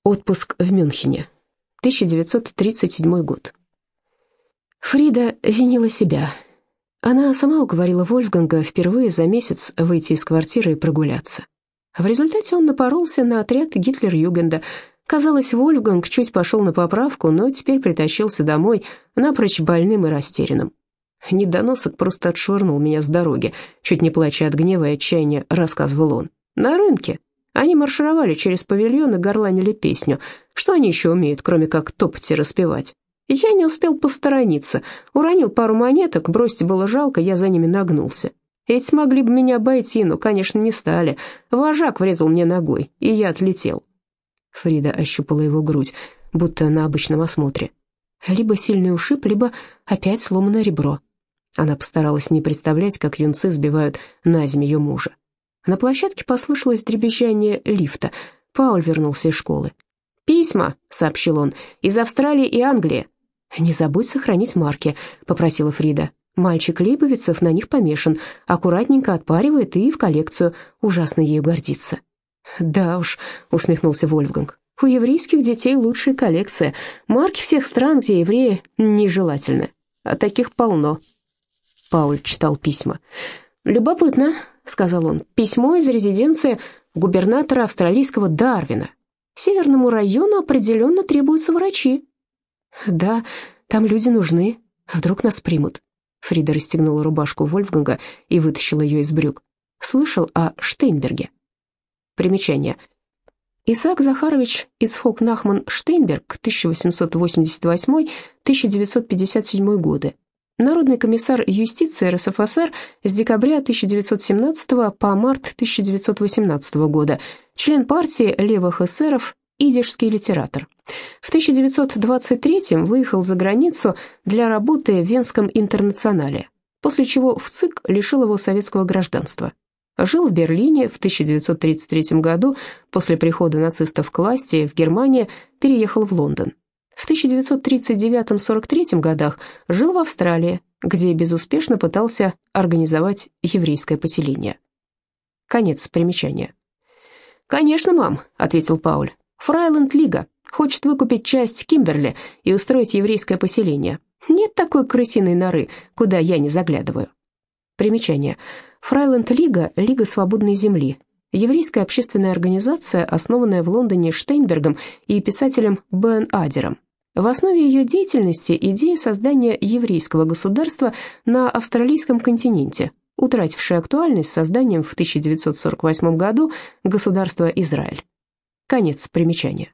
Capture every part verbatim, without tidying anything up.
Отпуск в Мюнхене. тысяча девятьсот тридцать седьмой год. Фрида винила себя. Она сама уговорила Вольфганга впервые за месяц выйти из квартиры и прогуляться. В результате он напоролся на отряд Гитлер-Югенда. Казалось, Вольфганг чуть пошел на поправку, но теперь притащился домой, напрочь больным и растерянным. «Недоносок просто отшвырнул меня с дороги», чуть не плача от гнева и отчаяния, рассказывал он. «На рынке. Они маршировали через павильон и горланили песню. Что они еще умеют, кроме как топать и распевать? Я не успел посторониться. Уронил пару монеток, бросить было жалко, я за ними нагнулся. Эти могли бы меня обойти, но, конечно, не стали. Вожак врезал мне ногой, и я отлетел». Фрида ощупала его грудь, будто на обычном осмотре. Либо сильный ушиб, либо опять сломанное ребро. Она постаралась не представлять, как юнцы сбивают на землю ее мужа. На площадке послышалось дребезжание лифта. Пауль вернулся из школы. «Письма», — сообщил он, — «из Австралии и Англии». «Не забудь сохранить марки», — попросила Фрида. «Мальчик Лейбовицев на них помешан, аккуратненько отпаривает и в коллекцию, ужасно ею гордится». «Да уж», — усмехнулся Вольфганг, — «у еврейских детей лучшая коллекция, марки всех стран, где евреи нежелательны, а таких полно». Пауль читал письма. «Любопытно», — сказал он, — «письмо из резиденции губернатора австралийского Дарвина. Северному району определенно требуются врачи». «Да, там люди нужны. Вдруг нас примут». Фрида расстегнула рубашку Вольфганга и вытащила ее из брюк. «Слышал о Штейнберге?» Примечание. Исаак Захарович Ицхок Нахман Штейнберг, тысяча восемьсот восемьдесят восьмой — тысяча девятьсот пятьдесят седьмой годы. Народный комиссар юстиции эр эс эф эс эр с декабря тысяча девятьсот семнадцатого по март тысяча девятьсот восемнадцатого года, член партии левых эсеров, идишский литератор. В тысяча девятьсот двадцать третьем выехал за границу для работы в Венском интернационале, после чего в ЦИК лишил его советского гражданства. Жил в Берлине. В тысяча девятьсот тридцать третьем году, после прихода нацистов к власти в Германии, переехал в Лондон. В тысяча девятьсот тридцать девятом — сорок третьем годах жил в Австралии, где безуспешно пытался организовать еврейское поселение. Конец примечания. «Конечно, мам», — ответил Пауль. «Фрайленд Лига хочет выкупить часть Кимберли и устроить еврейское поселение. Нет такой крысиной норы, куда я не заглядываю». Примечание. Фрайленд Лига – Лига свободной земли. Еврейская общественная организация, основанная в Лондоне Штейнбергом и писателем Бен Адером. В основе ее деятельности идея создания еврейского государства на австралийском континенте, утратившая актуальность с созданием в тысяча девятьсот сорок восьмом году государства Израиль. Конец примечания.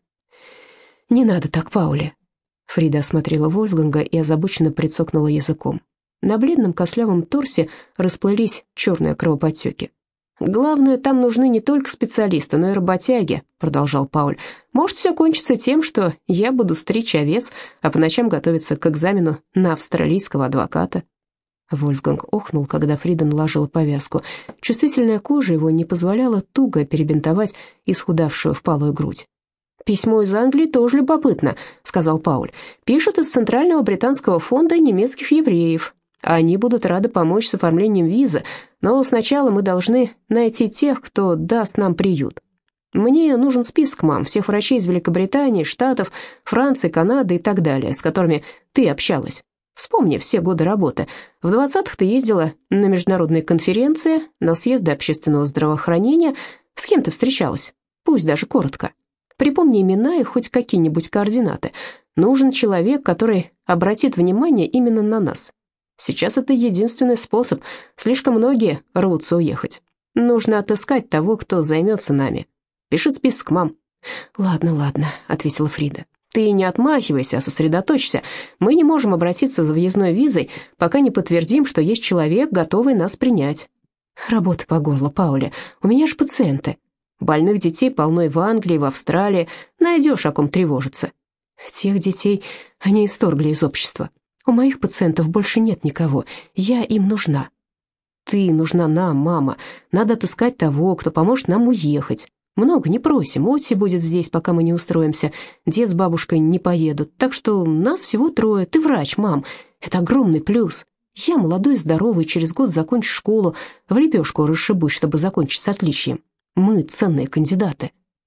«Не надо так, Паули». Фрида осмотрела Вольфганга и озабоченно прицокнула языком. На бледном костлявом торсе расплылись черные кровоподтеки. «Главное, там нужны не только специалисты, но и работяги», — продолжал Пауль. «Может, все кончится тем, что я буду стричь овец, а по ночам готовиться к экзамену на австралийского адвоката». Вольфганг охнул, когда Фрида наложила повязку. Чувствительная кожа его не позволяла туго перебинтовать исхудавшую впалую грудь. «Письмо из Англии тоже любопытно», — сказал Пауль. «Пишут из Центрального британского фонда немецких евреев. Они будут рады помочь с оформлением визы, но сначала мы должны найти тех, кто даст нам приют. Мне нужен список, мам, всех врачей из Великобритании, Штатов, Франции, Канады и так далее, с которыми ты общалась. Вспомни все годы работы. В двадцатых ты ездила на международные конференции, на съезды общественного здравоохранения. С кем ты встречалась? Пусть даже коротко. Припомни имена и хоть какие-нибудь координаты. Нужен человек, который обратит внимание именно на нас. Сейчас это единственный способ. Слишком многие рвутся уехать. Нужно отыскать того, кто займется нами. Пиши список, мам». «Ладно, ладно», — ответила Фрида. «Ты не отмахивайся, а сосредоточься. Мы не можем обратиться за въездной визой, пока не подтвердим, что есть человек, готовый нас принять». «Работа по горло, Пауля. У меня же пациенты. Больных детей полно и в Англии, и в Австралии. Найдешь, о ком тревожиться». «Тех детей они исторгли из общества. У моих пациентов больше нет никого. Я им нужна». «Ты нужна нам, мама. Надо отыскать того, кто поможет нам уехать. Много не просим. Отси будет здесь, пока мы не устроимся. Дед с бабушкой не поедут. Так что нас всего трое. Ты врач, мам. Это огромный плюс. Я молодой и здоровый, через год закончу школу. В лепешку расшибусь, чтобы закончить с отличием. Мы ценные кандидаты».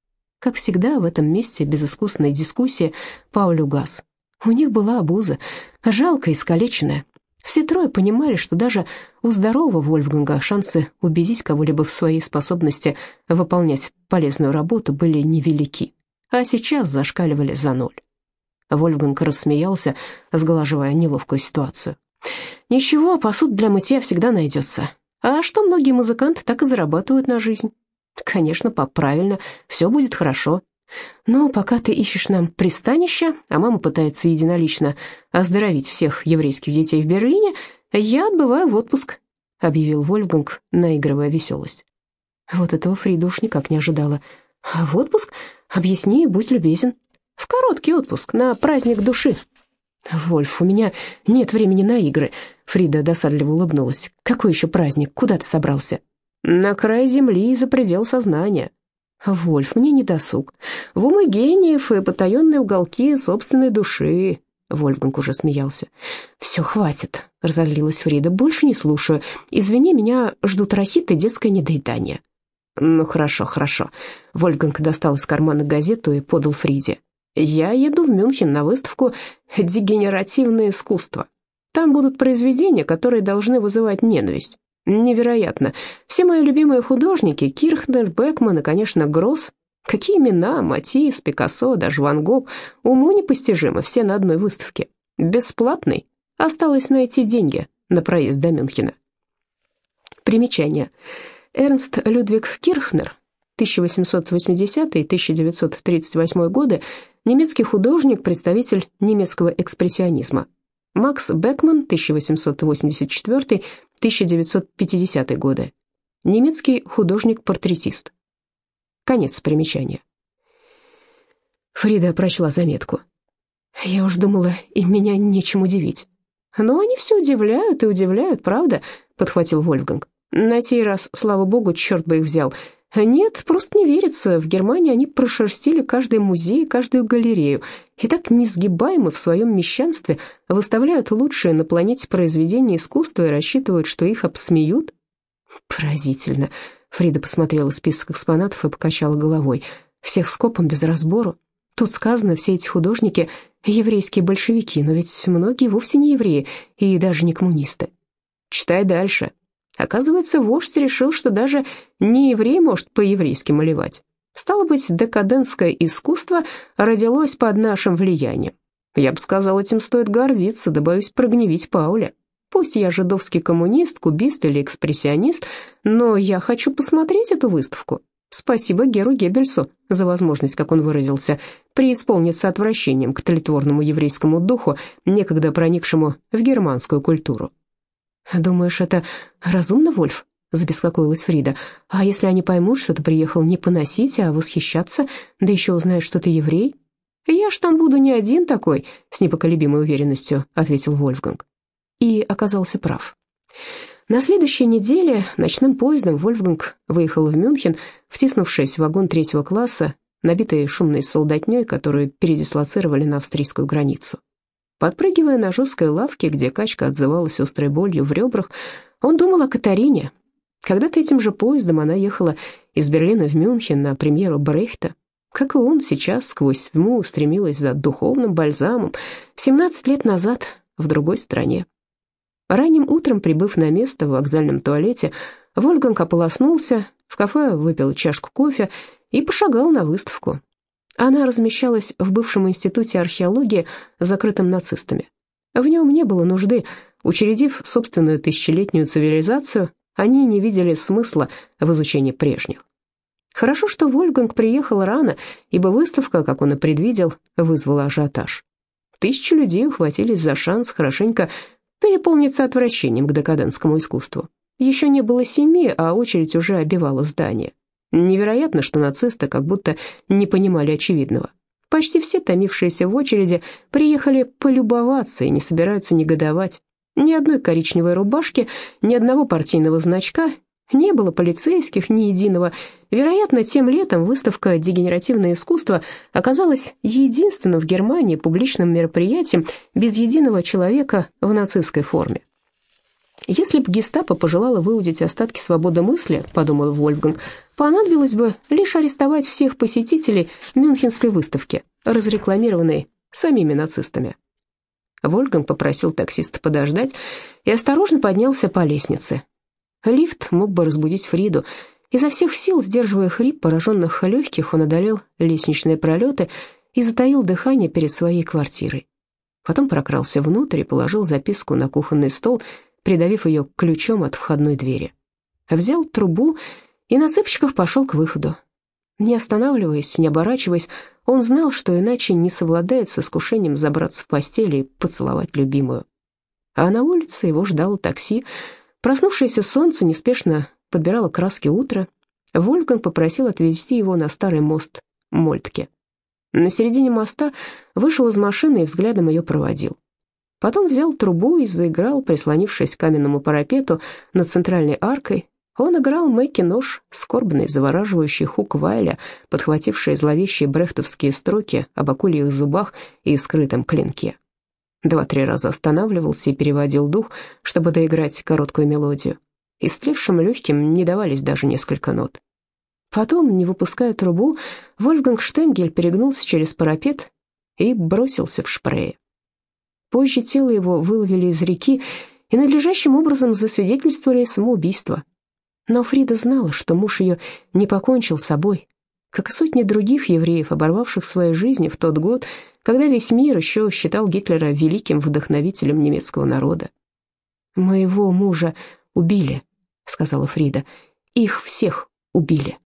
как всегда в этом месте безыскусной дискуссии Пауль угас. У них была обуза, жалко искалеченная. Все трое понимали, что даже у здорового Вольфганга шансы убедить кого-либо в своей способности выполнять полезную работу были невелики, а сейчас зашкаливали за ноль. Вольфганг рассмеялся, сглаживая неловкую ситуацию. «Ничего, посуд для мытья всегда найдется. А что многие музыканты так и зарабатывают на жизнь? Конечно, пап, правильно, все будет хорошо. Но пока ты ищешь нам пристанище, а мама пытается единолично оздоровить всех еврейских детей в Берлине, я отбываю в отпуск», — объявил Вольфганг, наигрывая веселость. Вот этого Фрида уж никак не ожидала. «А в отпуск? Объясни, будь любезен». «В короткий отпуск, на праздник души». «Вольф, у меня нет времени на игры», — Фрида досадливо улыбнулась. «Какой еще праздник? Куда ты собрался?» «На край земли, за предел сознания». «Вольф, мне не досуг. В умы гениев и потаенные уголки собственной души». Вольфганг уже смеялся. «Все, хватит», — разозлилась Фрида. «Больше не слушаю. Извини, меня ждут рахит и детское недоедание». «Ну, хорошо, хорошо». Вольфганг достал из кармана газету и подал Фриде. «Я еду в Мюнхен на выставку «Дегенеративное искусство». Там будут произведения, которые должны вызывать ненависть. Невероятно. Все мои любимые художники, Кирхнер, Бекман и, конечно, Гросс. Какие имена, Матисс, Пикассо, даже Ван Гог. Уму непостижимо, все на одной выставке. Бесплатный. Осталось найти деньги на проезд до Мюнхена». Примечание. Эрнст Людвиг Кирхнер, тысяча восемьсот восьмидесятый — тысяча девятьсот тридцать восьмой годы, немецкий художник, представитель немецкого экспрессионизма. Макс Бекман, тысяча восемьсот восемьдесят четвёртый — тысяча девятьсот пятидесятый годы, немецкий художник-портретист. Конец примечания. Фрида прочла заметку. «Я уж думала, им меня нечем удивить». «Но они все удивляют и удивляют, правда?» — подхватил Вольфганг. «На сей раз, слава богу, черт бы их взял. Нет, просто не верится. В Германии они прошерстили каждый музей, каждую галерею, и так несгибаемы в своем мещанстве, выставляют лучшие на планете произведения искусства и рассчитывают, что их обсмеют». «Поразительно». Фрида посмотрела список экспонатов и покачала головой. «Всех скопом без разбору. Тут сказано, все эти художники — еврейские большевики, но ведь многие вовсе не евреи и даже не коммунисты». «Читай дальше». Оказывается, вождь решил, что даже не еврей может по-еврейски малевать. Стало быть, декадентское искусство родилось под нашим влиянием. Я бы сказал, этим стоит гордиться, да боюсь прогневить Пауля. Пусть я жидовский коммунист, кубист или экспрессионист, но я хочу посмотреть эту выставку. Спасибо Геру Геббельсу за возможность, как он выразился, преисполниться отвращением к тлетворному еврейскому духу, некогда проникшему в германскую культуру. «Думаешь, это разумно, Вольф?» — забеспокоилась Фрида. «А если они поймут, что ты приехал не поносить, а восхищаться, да еще узнают, что ты еврей?» «Я ж там буду не один такой», — с непоколебимой уверенностью ответил Вольфганг. И оказался прав. На следующей неделе ночным поездом Вольфганг выехал в Мюнхен, втиснувшись в вагон третьего класса, набитый шумной солдатней, которую передислоцировали на австрийскую границу. Подпрыгивая на жесткой лавке, где качка отзывалась острой болью в ребрах, он думал о Катарине. Когда-то этим же поездом она ехала из Берлина в Мюнхен на премьеру Брехта. Как и он сейчас сквозь тьму стремилась за духовным бальзамом семнадцать лет назад в другой стране. Ранним утром, прибыв на место в вокзальном туалете, Вольфганг ополоснулся, в кафе выпил чашку кофе и пошагал на выставку. Она размещалась в бывшем институте археологии, закрытом нацистами. В нем не было нужды. Учредив собственную тысячелетнюю цивилизацию, они не видели смысла в изучении прежних. Хорошо, что Вольфганг приехал рано, ибо выставка, как он и предвидел, вызвала ажиотаж. Тысячи людей ухватились за шанс хорошенько переполниться отвращением к декадентскому искусству. Еще не было семи, а очередь уже обивала здание. Невероятно, что нацисты как будто не понимали очевидного. Почти все, томившиеся в очереди, приехали полюбоваться и не собираются негодовать. Ни одной коричневой рубашки, ни одного партийного значка, не было полицейских, ни единого. Вероятно, тем летом выставка «Дегенеративное искусство» оказалась единственным в Германии публичным мероприятием без единого человека в нацистской форме. Если бы гестапо пожелало выудить остатки свободы мысли, подумал Вольфганг, понадобилось бы лишь арестовать всех посетителей Мюнхенской выставки, разрекламированной самими нацистами. Вольфганг попросил таксиста подождать и осторожно поднялся по лестнице. Лифт мог бы разбудить Фриду. Изо всех сил, сдерживая хрип пораженных легких, он одолел лестничные пролеты и затаил дыхание перед своей квартирой. Потом прокрался внутрь и положил записку на кухонный стол, придавив ее ключом от входной двери. Взял трубу и на цыпочках пошел к выходу. Не останавливаясь, не оборачиваясь, он знал, что иначе не совладает с искушением забраться в постель и поцеловать любимую. А на улице его ждало такси. Проснувшееся солнце неспешно подбирало краски утра. Вольфганг попросил отвезти его на старый мост Мольтке. На середине моста вышел из машины и взглядом ее проводил. Потом взял трубу и заиграл, прислонившись к каменному парапету над центральной аркой. Он играл Мэкки-нож, скорбный, завораживающий хук Вайля, подхвативший зловещие брехтовские строки об акульих зубах и скрытом клинке. Два-три раза останавливался и переводил дух, чтобы доиграть короткую мелодию. Истлевшим легким не давались даже несколько нот. Потом, не выпуская трубу, Вольфганг Штенгель перегнулся через парапет и бросился в Шпрее. Позже тело его выловили из реки и надлежащим образом засвидетельствовали самоубийство. Но Фрида знала, что муж ее не покончил с собой, как и сотни других евреев, оборвавших свои жизни в тот год, когда весь мир еще считал Гитлера великим вдохновителем немецкого народа. «Моего мужа убили», — сказала Фрида, — «их всех убили».